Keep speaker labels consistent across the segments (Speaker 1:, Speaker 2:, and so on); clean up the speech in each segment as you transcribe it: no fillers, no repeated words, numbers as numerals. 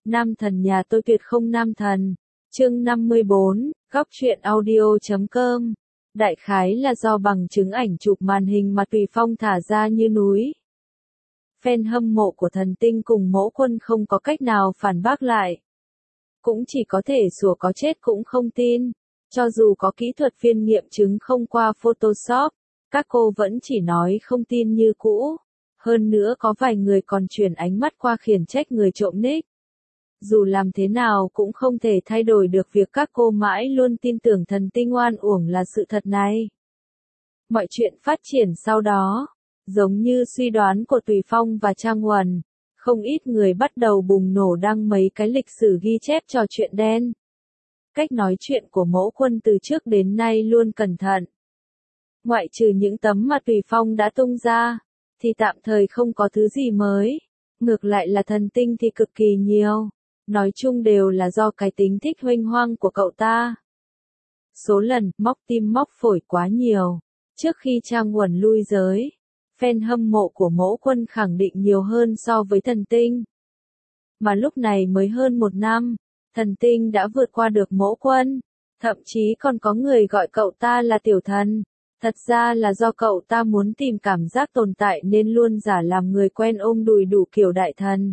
Speaker 1: Nam thần nhà tôi tuyệt không nam thần. Chương 54, góc truyện audio.com. Đại khái là do bằng chứng ảnh chụp màn hình mà Tùy Phong thả ra như núi. Fan hâm mộ của Thần Tinh cùng Mẫu Quân không có cách nào phản bác lại. Cũng chỉ có thể sủa có chết cũng không tin. Cho dù có kỹ thuật viên nghiệm chứng không qua Photoshop, các cô vẫn chỉ nói không tin như cũ. Hơn nữa có vài người còn chuyển ánh mắt qua khiển trách người trộm nick. Dù làm thế nào cũng không thể thay đổi được việc các cô mãi luôn tin tưởng Thần Tinh oan uổng là sự thật này. Mọi chuyện phát triển sau đó, giống như suy đoán của Tùy Phong và Trang Huẩn, không ít người bắt đầu bùng nổ đăng mấy cái lịch sử ghi chép trò chuyện đen. Cách nói chuyện của Mẫu Quân từ trước đến nay luôn cẩn thận. Ngoại trừ những tấm mà Tùy Phong đã tung ra, thì tạm thời không có thứ gì mới. Ngược lại là Thần Tinh thì cực kỳ nhiều. Nói chung đều là do cái tính thích huênh hoang của cậu ta. Số lần móc tim móc phổi quá nhiều. Trước khi Trang Huẩn lui giới, fan hâm mộ của Mẫu Quân khẳng định nhiều hơn so với Thần Tinh. Mà lúc này mới hơn 1 năm, Thần Tinh đã vượt qua được Mẫu Quân. Thậm chí còn có người gọi cậu ta là tiểu thần. Thật ra là do cậu ta muốn tìm cảm giác tồn tại nên luôn giả làm người quen ôm đùi đủ kiểu đại thần.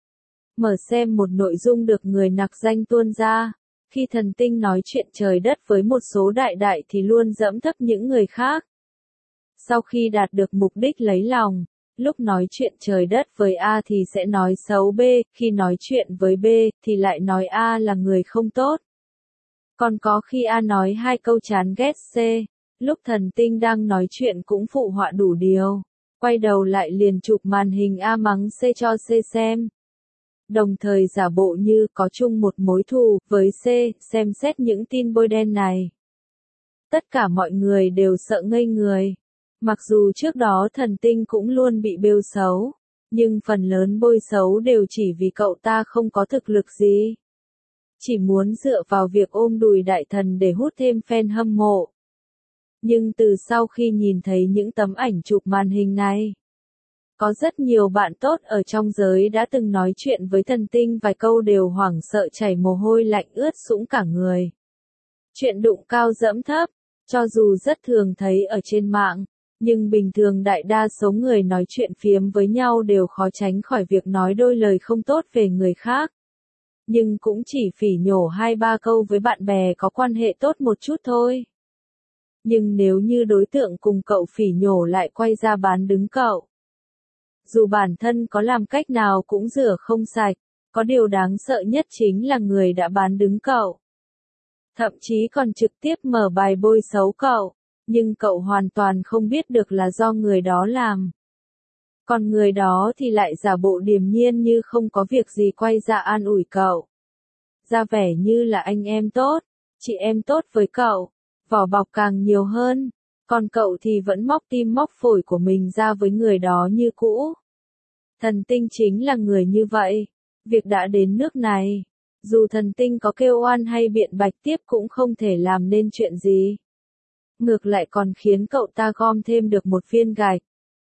Speaker 1: Mở xem một nội dung được người nặc danh tuôn ra. Khi Thần Tinh nói chuyện trời đất với một số đại đại thì luôn dẫm thấp những người khác. Sau khi đạt được mục đích lấy lòng, lúc nói chuyện trời đất với A thì sẽ nói xấu B, khi nói chuyện với B thì lại nói A là người không tốt. Còn có khi A nói 2 câu chán ghét C, lúc Thần Tinh đang nói chuyện cũng phụ họa đủ điều, quay đầu lại liền chụp màn hình A mắng C cho C xem. Đồng thời giả bộ như có chung một mối thù với C, xem xét những tin bôi đen này. Tất cả mọi người đều sợ ngây người. Mặc dù trước đó Thần Tinh cũng luôn bị bêu xấu, nhưng phần lớn bôi xấu đều chỉ vì cậu ta không có thực lực gì. Chỉ muốn dựa vào việc ôm đùi đại thần để hút thêm fan hâm mộ. Nhưng từ sau khi nhìn thấy những tấm ảnh chụp màn hình này, có rất nhiều bạn tốt ở trong giới đã từng nói chuyện với Thần Tinh vài câu đều hoảng sợ chảy mồ hôi lạnh ướt sũng cả người. Chuyện đụng cao dẫm thấp, cho dù rất thường thấy ở trên mạng, nhưng bình thường đại đa số người nói chuyện phiếm với nhau đều khó tránh khỏi việc nói đôi lời không tốt về người khác. Nhưng cũng chỉ phỉ nhổ 2-3 câu với bạn bè có quan hệ tốt một chút thôi. Nhưng nếu như đối tượng cùng cậu phỉ nhổ lại quay ra bán đứng cậu, dù bản thân có làm cách nào cũng rửa không sạch, có điều đáng sợ nhất chính là người đã bán đứng cậu. Thậm chí còn trực tiếp mở bài bôi xấu cậu, nhưng cậu hoàn toàn không biết được là do người đó làm. Còn người đó thì lại giả bộ điềm nhiên như không có việc gì quay ra an ủi cậu. Ra vẻ như là anh em tốt, chị em tốt với cậu, vỏ bọc càng nhiều hơn, còn cậu thì vẫn móc tim móc phổi của mình ra với người đó như cũ. Thần Tinh chính là người như vậy. Việc đã đến nước này, dù Thần Tinh có kêu oan hay biện bạch tiếp cũng không thể làm nên chuyện gì. Ngược lại còn khiến cậu ta gom thêm được một viên gạch.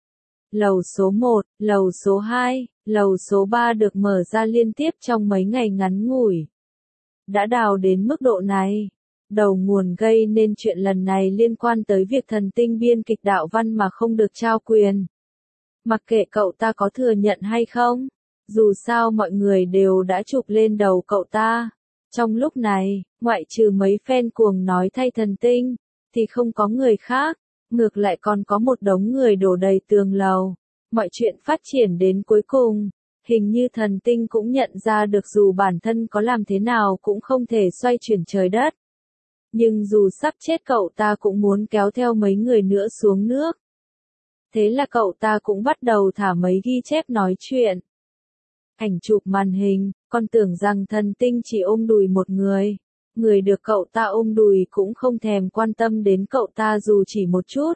Speaker 1: Lầu số 1, lầu số 2, lầu số 3 được mở ra liên tiếp trong mấy ngày ngắn ngủi. Đã đào đến mức độ này. Đầu nguồn gây nên chuyện lần này liên quan tới việc Thần Tinh biên kịch đạo văn mà không được trao quyền. Mặc kệ cậu ta có thừa nhận hay không, dù sao mọi người đều đã chụp lên đầu cậu ta. Trong lúc này, ngoại trừ mấy fan cuồng nói thay Thần Tinh, thì không có người khác, ngược lại còn có một đống người đổ đầy tường lầu. Mọi chuyện phát triển đến cuối cùng, hình như Thần Tinh cũng nhận ra được dù bản thân có làm thế nào cũng không thể xoay chuyển trời đất. Nhưng dù sắp chết cậu ta cũng muốn kéo theo mấy người nữa xuống nước. Thế là cậu ta cũng bắt đầu thả mấy ghi chép nói chuyện. Ảnh chụp màn hình, con tưởng rằng Thần Tinh chỉ ôm đùi một người. Người được cậu ta ôm đùi cũng không thèm quan tâm đến cậu ta dù chỉ một chút.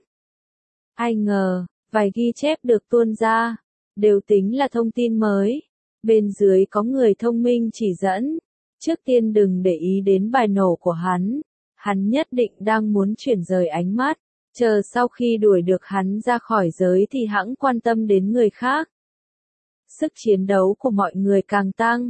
Speaker 1: Ai ngờ, vài ghi chép được tuôn ra, đều tính là thông tin mới. Bên dưới có người thông minh chỉ dẫn. Trước tiên đừng để ý đến bài nổ của hắn. Hắn nhất định đang muốn chuyển rời ánh mắt. Chờ sau khi đuổi được hắn ra khỏi giới thì hẵng quan tâm đến người khác. Sức chiến đấu của mọi người càng tăng.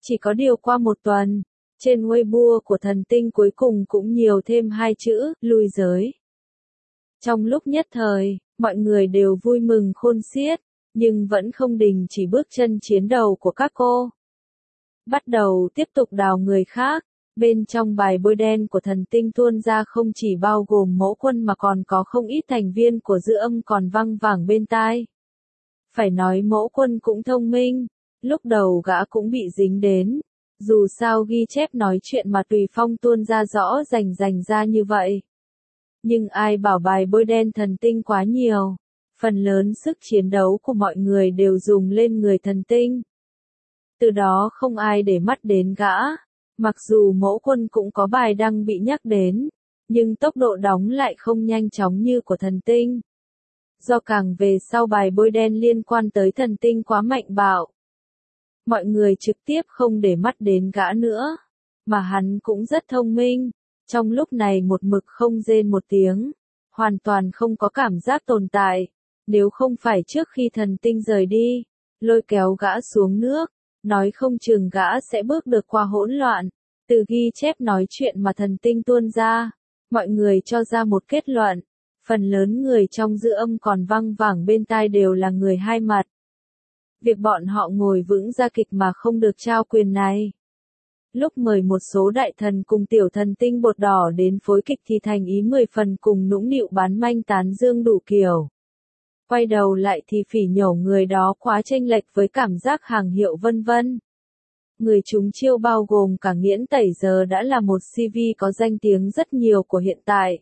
Speaker 1: Chỉ có điều qua một tuần, trên Weibo của thần tinh cuối cùng cũng nhiều thêm hai chữ, lui giới. Trong lúc nhất thời, mọi người đều vui mừng khôn xiết, nhưng vẫn không đình chỉ bước chân chiến đầu của các cô. Bắt đầu tiếp tục đào người khác, bên trong bài bôi đen của thần tinh tuôn ra không chỉ bao gồm Mẫu Quân mà còn có không ít thành viên của Dư Âm còn văng vẳng bên tai. Phải nói Mẫu Quân cũng thông minh, lúc đầu gã cũng bị dính đến. Dù sao ghi chép nói chuyện mà Tùy Phong tuôn ra rõ rành ra như vậy. Nhưng ai bảo bài bôi đen thần tinh quá nhiều, phần lớn sức chiến đấu của mọi người đều dùng lên người thần tinh. Từ đó không ai để mắt đến gã, mặc dù Mẫu Quân cũng có bài đăng bị nhắc đến, nhưng tốc độ đóng lại không nhanh chóng như của thần tinh. Do càng về sau bài bôi đen liên quan tới thần tinh quá mạnh bạo. Mọi người trực tiếp không để mắt đến gã nữa, mà hắn cũng rất thông minh, trong lúc này một mực không rên một tiếng, hoàn toàn không có cảm giác tồn tại, nếu không phải trước khi thần tinh rời đi, lôi kéo gã xuống nước, nói không chừng gã sẽ bước được qua hỗn loạn, từ ghi chép nói chuyện mà thần tinh tuôn ra, mọi người cho ra một kết luận, phần lớn người trong Dư Âm còn văng vẳng bên tai đều là người hai mặt. Việc bọn họ ngồi vững ra kịch mà không được trao quyền này. Lúc mời một số đại thần cùng tiểu thần tinh bột đỏ đến phối kịch thì thành ý 10 phần cùng nũng nịu bán manh tán dương đủ kiểu. Quay đầu lại thì phỉ nhổ người đó quá chênh lệch với cảm giác hàng hiệu vân vân. Người chúng chiêu bao gồm cả Nghiễn Tẩy giờ đã là một CV có danh tiếng rất nhiều của hiện tại.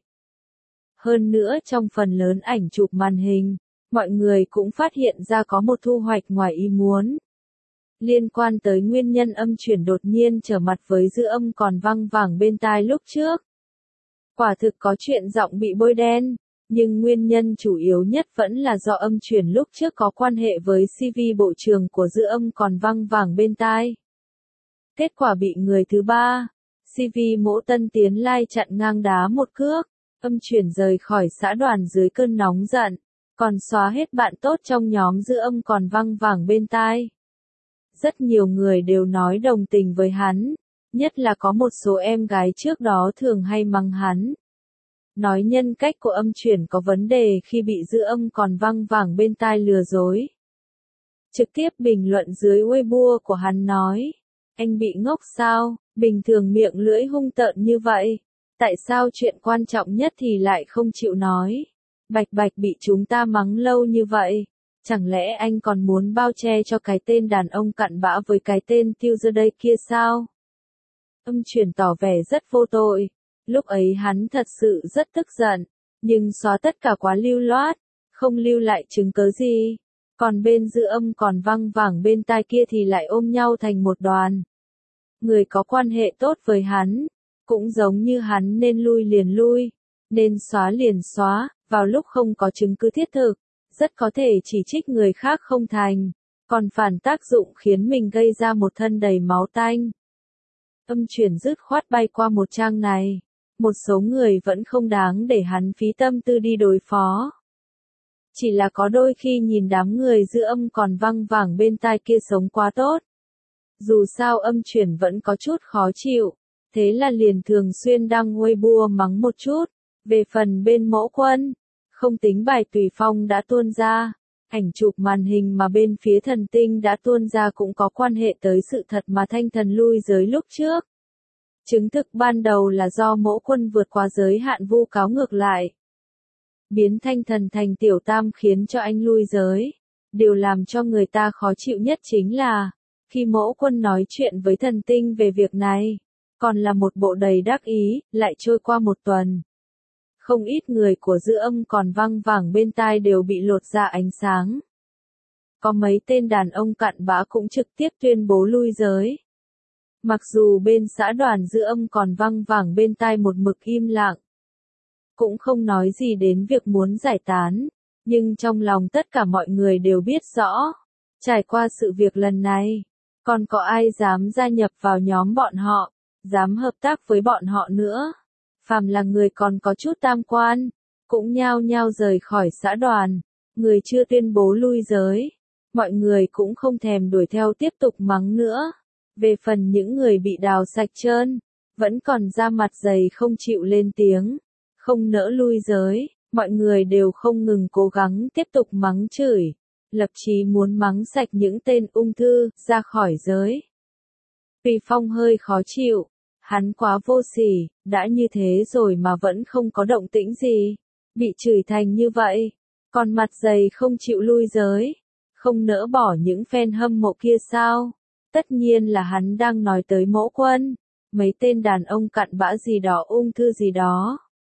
Speaker 1: Hơn nữa trong phần lớn ảnh chụp màn hình, mọi người cũng phát hiện ra có một thu hoạch ngoài ý muốn. Liên quan tới nguyên nhân âm chuyển đột nhiên trở mặt với Dư Âm còn văng vẳng bên tai lúc trước. Quả thực có chuyện giọng bị bôi đen, nhưng nguyên nhân chủ yếu nhất vẫn là do âm chuyển lúc trước có quan hệ với CV bộ trưởng của Dư Âm còn văng vẳng bên tai. Kết quả bị người thứ ba, CV Mỗ Tân Tiến Lai chặn ngang đá một cước, âm chuyển rời khỏi xã đoàn dưới cơn nóng giận, còn xóa hết bạn tốt trong nhóm Dư Âm còn văng vẳng bên tai. Rất nhiều người đều nói đồng tình với hắn, nhất là có một số em gái trước đó thường hay mắng hắn. Nói nhân cách của âm chuyển có vấn đề khi bị Dư Âm còn văng vẳng bên tai lừa dối. Trực tiếp bình luận dưới Weibo của hắn nói, anh bị ngốc sao, bình thường miệng lưỡi hung tợn như vậy, tại sao chuyện quan trọng nhất thì lại không chịu nói, bạch bạch bị chúng ta mắng lâu như vậy. Chẳng lẽ anh còn muốn bao che cho cái tên đàn ông cặn bã với cái tên tiêu dơ đây kia sao? Âm chuyển tỏ vẻ rất vô tội. Lúc ấy hắn thật sự rất tức giận. Nhưng xóa tất cả quá lưu loát. Không lưu lại chứng cớ gì. Còn bên Dư Âm còn văng vẳng bên tai kia thì lại ôm nhau thành một đoàn. Người có quan hệ tốt với hắn. Cũng giống như hắn nên lui liền lui. Nên xóa liền xóa. Vào lúc không có chứng cứ thiết thực. Rất có thể chỉ trích người khác không thành, còn phản tác dụng khiến mình gây ra một thân đầy máu tanh. Âm chuyển dứt khoát bay qua một trang này, một số người vẫn không đáng để hắn phí tâm tư đi đối phó. Chỉ là có đôi khi nhìn đám người Dư Âm còn văng vẳng bên tai kia sống quá tốt. Dù sao âm chuyển vẫn có chút khó chịu, thế là liền thường xuyên đăng Weibo mắng một chút, về phần bên Mẫu Quân. Không tính bài Tùy Phong đã tuôn ra, ảnh chụp màn hình mà bên phía thần tinh đã tuôn ra cũng có quan hệ tới sự thật mà thanh thần lui giới lúc trước. Chứng thực ban đầu là do Mẫu Quân vượt qua giới hạn vu cáo ngược lại. Biến thanh thần thành tiểu tam khiến cho anh lui giới. Điều làm cho người ta khó chịu nhất chính là, khi Mẫu Quân nói chuyện với thần tinh về việc này, còn là một bộ đầy đắc ý, lại trôi qua một tuần. Không ít người của Dư Âm còn văng vẳng bên tai đều bị lột ra ánh sáng. Có mấy tên đàn ông cặn bã cũng trực tiếp tuyên bố lui giới. Mặc dù bên xã đoàn Dư Âm còn văng vẳng bên tai một mực im lặng. Cũng không nói gì đến việc muốn giải tán, nhưng trong lòng tất cả mọi người đều biết rõ. Trải qua sự việc lần này, còn có ai dám gia nhập vào nhóm bọn họ, dám hợp tác với bọn họ nữa. Phàm là người còn có chút tam quan, cũng nhao nhao rời khỏi xã đoàn, người chưa tuyên bố lui giới, mọi người cũng không thèm đuổi theo tiếp tục mắng nữa. Về phần những người bị đào sạch trơn, vẫn còn da mặt dày không chịu lên tiếng, không nỡ lui giới, mọi người đều không ngừng cố gắng tiếp tục mắng chửi, lập chí muốn mắng sạch những tên ung thư ra khỏi giới. Tùy Phong hơi khó chịu, hắn quá vô sỉ, đã như thế rồi mà vẫn không có động tĩnh gì, bị chửi thành như vậy, còn mặt dày không chịu lui giới, không nỡ bỏ những fan hâm mộ kia sao? Tất nhiên là hắn đang nói tới Mỗ Quân, mấy tên đàn ông cặn bã gì đó ung thư gì đó.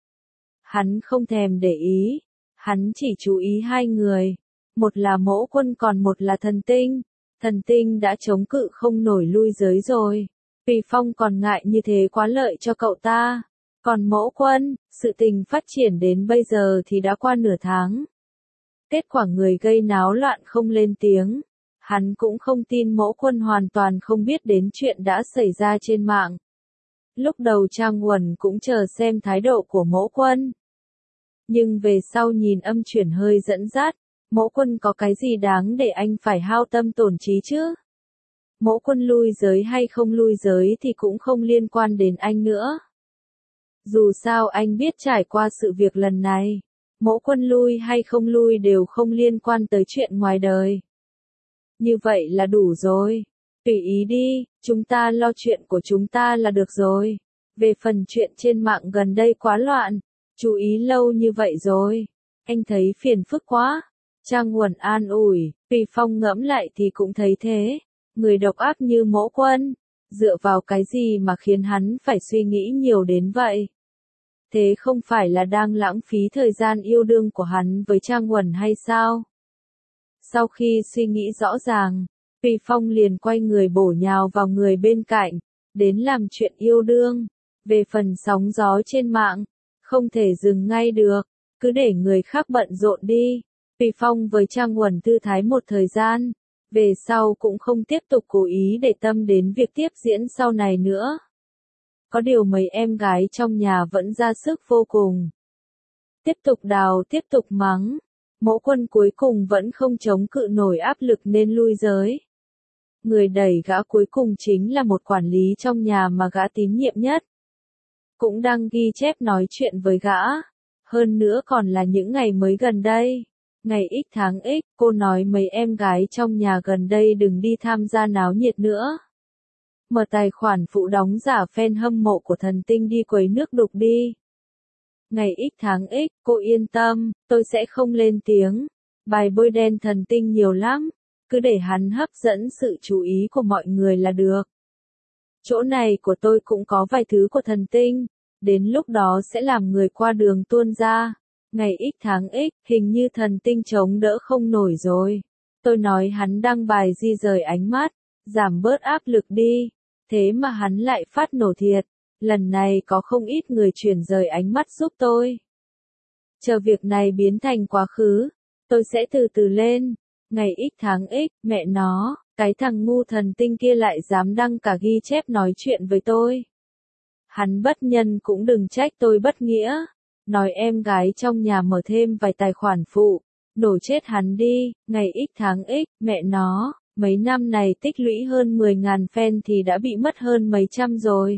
Speaker 1: Hắn không thèm để ý, hắn chỉ chú ý hai người, một là Mỗ Quân còn một là Thần Tinh đã chống cự không nổi lui giới rồi. Tùy Phong còn ngại như thế quá lợi cho cậu ta. Còn Mỗ Quân, sự tình phát triển đến bây giờ thì đã qua nửa tháng. Kết quả người gây náo loạn không lên tiếng. Hắn cũng không tin Mỗ Quân hoàn toàn không biết đến chuyện đã xảy ra trên mạng. Lúc đầu Trang Uẩn cũng chờ xem thái độ của Mỗ Quân. Nhưng về sau nhìn âm chuyển hơi dẫn dắt, Mỗ Quân có cái gì đáng để anh phải hao tâm tổn trí chứ? Mỗ Quân lui giới hay không lui giới thì cũng không liên quan đến anh nữa. Dù sao anh biết trải qua sự việc lần này, Mỗ Quân lui hay không lui đều không liên quan tới chuyện ngoài đời. Như vậy là đủ rồi. Tùy ý đi, chúng ta lo chuyện của chúng ta là được rồi. Về phần chuyện trên mạng gần đây quá loạn, chú ý lâu như vậy rồi. Anh thấy phiền phức quá. Trang Uẩn an ủi, Tùy Phong ngẫm lại thì cũng thấy thế. Người độc ác như Mỗ Quân, dựa vào cái gì mà khiến hắn phải suy nghĩ nhiều đến vậy? Thế không phải là đang lãng phí thời gian yêu đương của hắn với Trang Uẩn hay sao? Sau khi suy nghĩ rõ ràng, Tùy Phong liền quay người bổ nhào vào người bên cạnh, đến làm chuyện yêu đương. Về phần sóng gió trên mạng, không thể dừng ngay được, cứ để người khác bận rộn đi. Tùy Phong với Trang Uẩn thư thái một thời gian, về sau cũng không tiếp tục cố ý để tâm đến việc tiếp diễn sau này nữa. Có điều mấy em gái trong nhà vẫn ra sức vô cùng. Tiếp tục đào tiếp tục mắng. Mỗ Quân cuối cùng vẫn không chống cự nổi áp lực nên lui giới. Người đẩy gã cuối cùng chính là một quản lý trong nhà mà gã tín nhiệm nhất. Cũng đang ghi chép nói chuyện với gã. Hơn nữa còn là những ngày mới gần đây. Ngày X tháng X, cô nói mấy em gái trong nhà gần đây đừng đi tham gia náo nhiệt nữa. Mở tài khoản phụ đóng giả fan hâm mộ của Thần Tinh đi quấy nước đục đi. Ngày X tháng X, cô yên tâm, tôi sẽ không lên tiếng. Bài bôi đen Thần Tinh nhiều lắm, cứ để hắn hấp dẫn sự chú ý của mọi người là được. Chỗ này của tôi cũng có vài thứ của Thần Tinh, đến lúc đó sẽ làm người qua đường tuôn ra. Ngày X tháng X, hình như Thần Tinh chống đỡ không nổi rồi. Tôi nói hắn đăng bài di rời ánh mắt, giảm bớt áp lực đi. Thế mà hắn lại phát nổ thiệt. Lần này có không ít người chuyển rời ánh mắt giúp tôi. Chờ việc này biến thành quá khứ, tôi sẽ từ từ lên. Ngày X tháng X, mẹ nó, cái thằng ngu Thần Tinh kia lại dám đăng cả ghi chép nói chuyện với tôi. Hắn bất nhân cũng đừng trách tôi bất nghĩa. Nói em gái trong nhà mở thêm vài tài khoản phụ, nổ chết hắn đi. Ngày X tháng X, mẹ nó, mấy năm này tích lũy hơn 10.000 fan thì đã bị mất hơn mấy trăm rồi.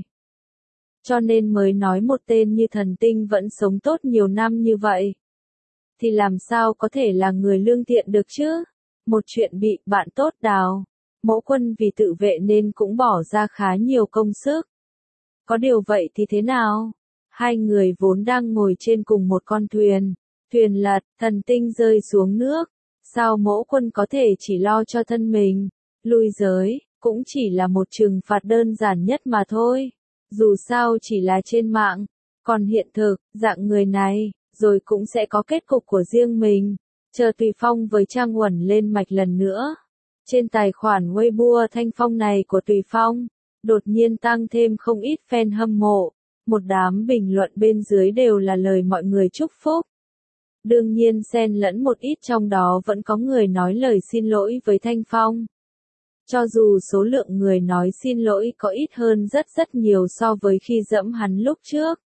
Speaker 1: Cho nên mới nói một tên như Thần Tinh vẫn sống tốt nhiều năm như vậy. Thì làm sao có thể là người lương thiện được chứ? Một chuyện bị bạn tốt đào. Mỗ Quân vì tự vệ nên cũng bỏ ra khá nhiều công sức. Có điều vậy thì thế nào? Hai người vốn đang ngồi trên cùng một con thuyền. Thuyền lật, Thần Tinh rơi xuống nước. Sao Mỗ Quân có thể chỉ lo cho thân mình? Lui giới, cũng chỉ là một trừng phạt đơn giản nhất mà thôi. Dù sao chỉ là trên mạng, còn hiện thực, dạng người này, rồi cũng sẽ có kết cục của riêng mình. Chờ Tùy Phong với Trang Uẩn lên mạch lần nữa. Trên tài khoản Weibo Thanh Phong này của Tùy Phong, đột nhiên tăng thêm không ít fan hâm mộ. Một đám bình luận bên dưới đều là lời mọi người chúc phúc. Đương nhiên xen lẫn một ít trong đó vẫn có người nói lời xin lỗi với Thanh Phong. Cho dù số lượng người nói xin lỗi có ít hơn rất nhiều so với khi giẫm hắn lúc trước.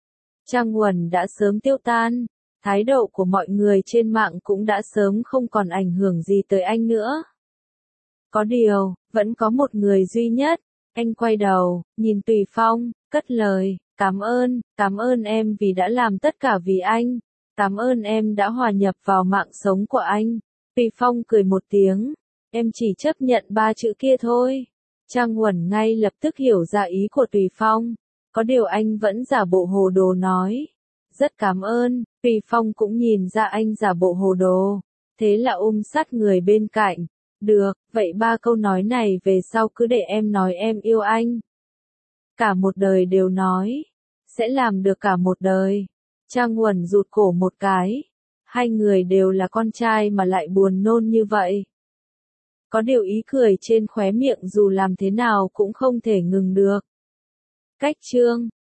Speaker 1: Trang Uẩn đã sớm tiêu tan, thái độ của mọi người trên mạng cũng đã sớm không còn ảnh hưởng gì tới anh nữa. Có điều, vẫn có một người duy nhất, Anh quay đầu, nhìn Tùy Phong, cất lời, cảm ơn em vì đã làm tất cả vì anh. Cảm ơn em đã hòa nhập vào mạng sống của anh. Tùy Phong cười một tiếng, em chỉ chấp nhận 3 chữ kia thôi. Trang Uẩn ngay lập tức hiểu ra ý của Tùy Phong, có điều anh vẫn giả bộ hồ đồ nói. Rất cảm ơn, Tùy Phong cũng nhìn ra anh giả bộ hồ đồ, thế là sát người bên cạnh. Được, vậy 3 câu nói này về sau cứ để em nói em yêu anh. Cả một đời đều nói, sẽ làm được cả một đời. Trang Uẩn rụt cổ một cái, hai người đều là con trai mà lại buồn nôn như vậy. Có điều ý cười trên khóe miệng dù làm thế nào cũng không thể ngừng được. Cách chương